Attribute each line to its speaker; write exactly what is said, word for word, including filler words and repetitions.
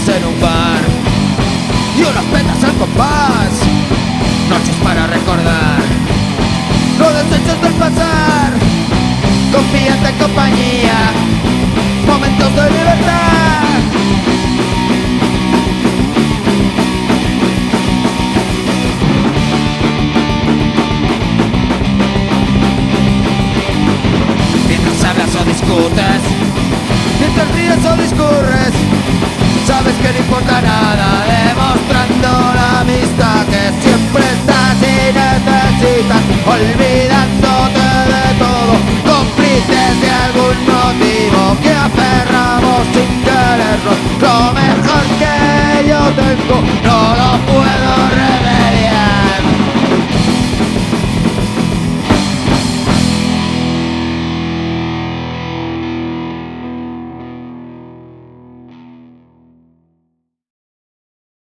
Speaker 1: cervezas en un bar y unos petas al compás. Noches para recordar los desechos del pasar. Confianza en compañía, momentos de libertad. Mientras hablas o discutes, mientras ríes o discurres, sabes que no importa nada, demostrando la amistad que siempre estás y necesitas olvidar.